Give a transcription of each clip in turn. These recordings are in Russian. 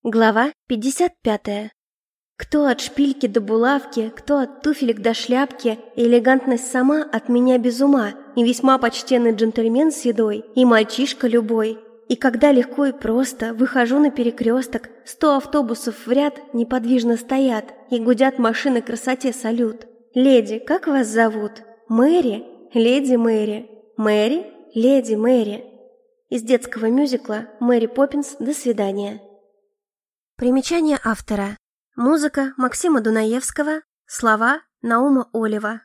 Глава 55. Кто от шпильки до булавки, кто от туфелек до шляпки, элегантность сама от меня без ума, и весьма почтенный джентльмен с едой, и мальчишка любой. И когда легко и просто выхожу на перекресток, 100 автобусов в ряд неподвижно стоят, и гудят машины красоте салют. «Леди, как вас зовут?» «Мэри?» «Леди Мэри». «Мэри?» «Леди Мэри». Из детского мюзикла «Мэри Поппинс. До свидания». Примечание автора. Музыка Максима Дунаевского. Слова Наума Олева.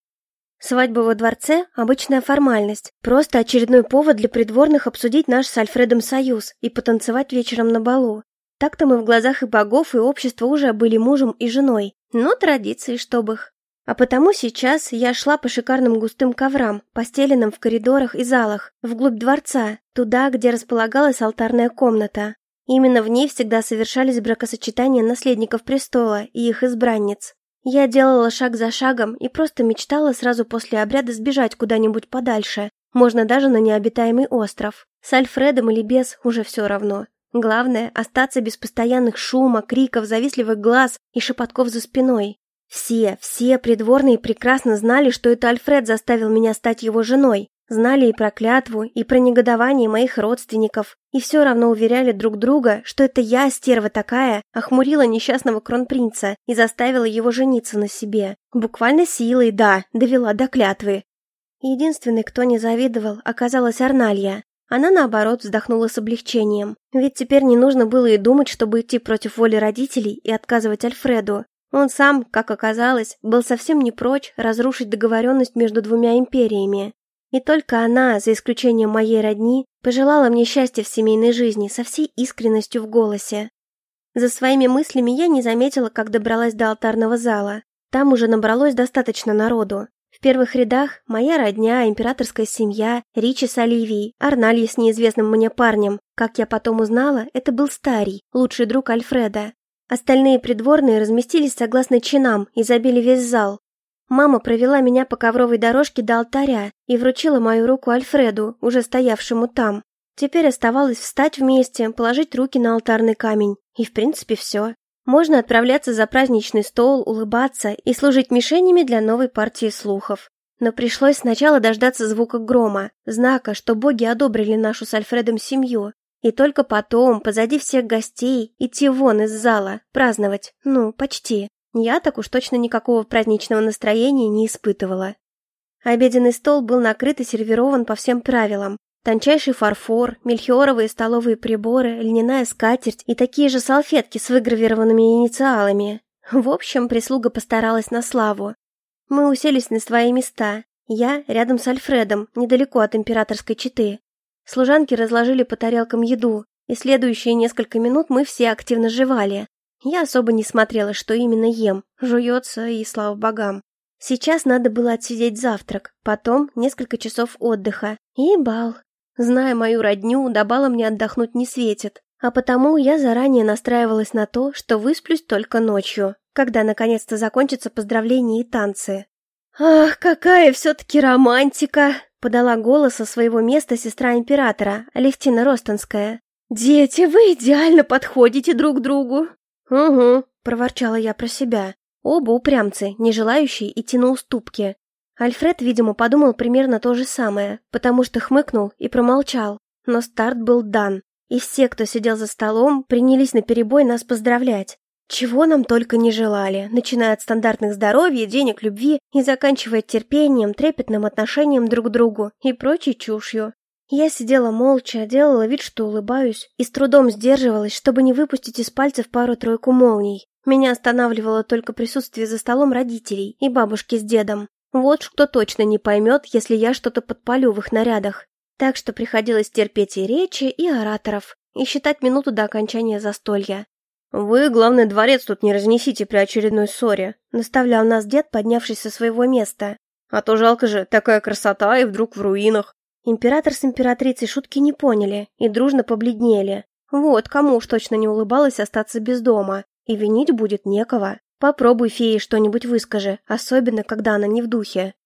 Свадьба во дворце – обычная формальность, просто очередной повод для придворных обсудить наш с Альфредом союз и потанцевать вечером на балу. Так-то мы в глазах и богов, и общества уже были мужем и женой, но традиции, чтоб их. А потому сейчас я шла по шикарным густым коврам, постеленным в коридорах и залах, вглубь дворца, туда, где располагалась алтарная комната. Именно в ней всегда совершались бракосочетания наследников престола и их избранниц. Я делала шаг за шагом и просто мечтала сразу после обряда сбежать куда-нибудь подальше, можно даже на необитаемый остров. С Альфредом или без уже все равно. Главное – остаться без постоянных шума, криков, завистливых глаз и шепотков за спиной. Все придворные прекрасно знали, что это Альфред заставил меня стать его женой. Знали и про клятву, и про негодование моих родственников, и все равно уверяли друг друга, что это я, стерва такая, охмурила несчастного кронпринца и заставила его жениться на себе. Буквально силой, да, довела до клятвы. Единственной, кто не завидовал, оказалась Арналья. Она, наоборот, вздохнула с облегчением, ведь теперь не нужно было и думать, чтобы идти против воли родителей и отказывать Альфреду. Он сам, как оказалось, был совсем не прочь разрушить договоренность между двумя империями. И только она, за исключением моей родни, пожелала мне счастья в семейной жизни со всей искренностью в голосе. За своими мыслями я не заметила, как добралась до алтарного зала. Там уже набралось достаточно народу. В первых рядах моя родня, императорская семья, Ричи с Оливией, Арналья с неизвестным мне парнем. Как я потом узнала, это был Старий, лучший друг Альфреда. Остальные придворные разместились согласно чинам и забили весь зал. Мама провела меня по ковровой дорожке до алтаря и вручила мою руку Альфреду, уже стоявшему там. Теперь оставалось встать вместе, положить руки на алтарный камень, и в принципе все. Можно отправляться за праздничный стол, улыбаться и служить мишенями для новой партии слухов. Но пришлось сначала дождаться звука грома, знака, что боги одобрили нашу с Альфредом семью, и только потом, позади всех гостей, идти вон из зала, праздновать, почти. Я так уж точно никакого праздничного настроения не испытывала. Обеденный стол был накрыт и сервирован по всем правилам. Тончайший фарфор, мельхиоровые столовые приборы, льняная скатерть и такие же салфетки с выгравированными инициалами. В общем, прислуга постаралась на славу. Мы уселись на свои места. Я рядом с Альфредом, недалеко от императорской четы. Служанки разложили по тарелкам еду, и следующие несколько минут мы все активно жевали. Я особо не смотрела, что именно ем, жуется и слава богам. Сейчас надо было отсидеть завтрак, потом несколько часов отдыха и бал. Зная мою родню, до бала мне отдохнуть не светит, а потому я заранее настраивалась на то, что высплюсь только ночью, когда наконец-то закончатся поздравления и танцы. «Ах, какая все-таки романтика!» — подала голос со своего места сестра императора, Алевтина Ростонская. «Дети, вы идеально подходите друг к другу!» «Угу», — проворчала я про себя. Оба упрямцы, не желающие идти на уступки. Альфред, видимо, подумал примерно то же самое, потому что хмыкнул и промолчал. Но старт был дан, и все, кто сидел за столом, принялись наперебой нас поздравлять. Чего нам только не желали, начиная от стандартных здоровья, денег, любви и заканчивая терпением, трепетным отношением друг к другу и прочей чушью. Я сидела молча, делала вид, что улыбаюсь, и с трудом сдерживалась, чтобы не выпустить из пальцев пару-тройку молний. Меня останавливало только присутствие за столом родителей и бабушки с дедом. Вот кто точно не поймет, если я что-то подпалю в их нарядах. Так что приходилось терпеть и речи, и ораторов, и считать минуту до окончания застолья. «Вы, главный, дворец тут не разнесите при очередной ссоре», — наставлял нас дед, поднявшись со своего места. «А то жалко же, такая красота и вдруг в руинах». Император с императрицей шутки не поняли и дружно побледнели. Вот кому уж точно не улыбалось остаться без дома, и винить будет некого. Попробуй фее что-нибудь выскажи, особенно когда она не в духе.